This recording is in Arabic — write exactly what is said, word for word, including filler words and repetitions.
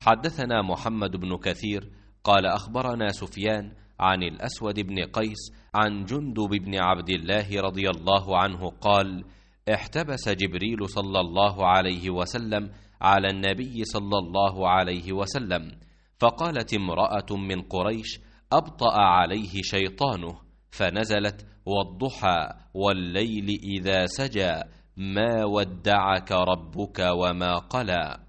حدثنا محمد بن كثير قال أخبرنا سفيان عن الأسود بن قيس عن جندب بن عبد الله رضي الله عنه قال: احتبس جبريل صلى الله عليه وسلم على النبي صلى الله عليه وسلم، فقالت امرأة من قريش: أبطأ عليه شيطانه، فنزلت: والضحى والليل إذا سجى ما ودعك ربك وما قلى.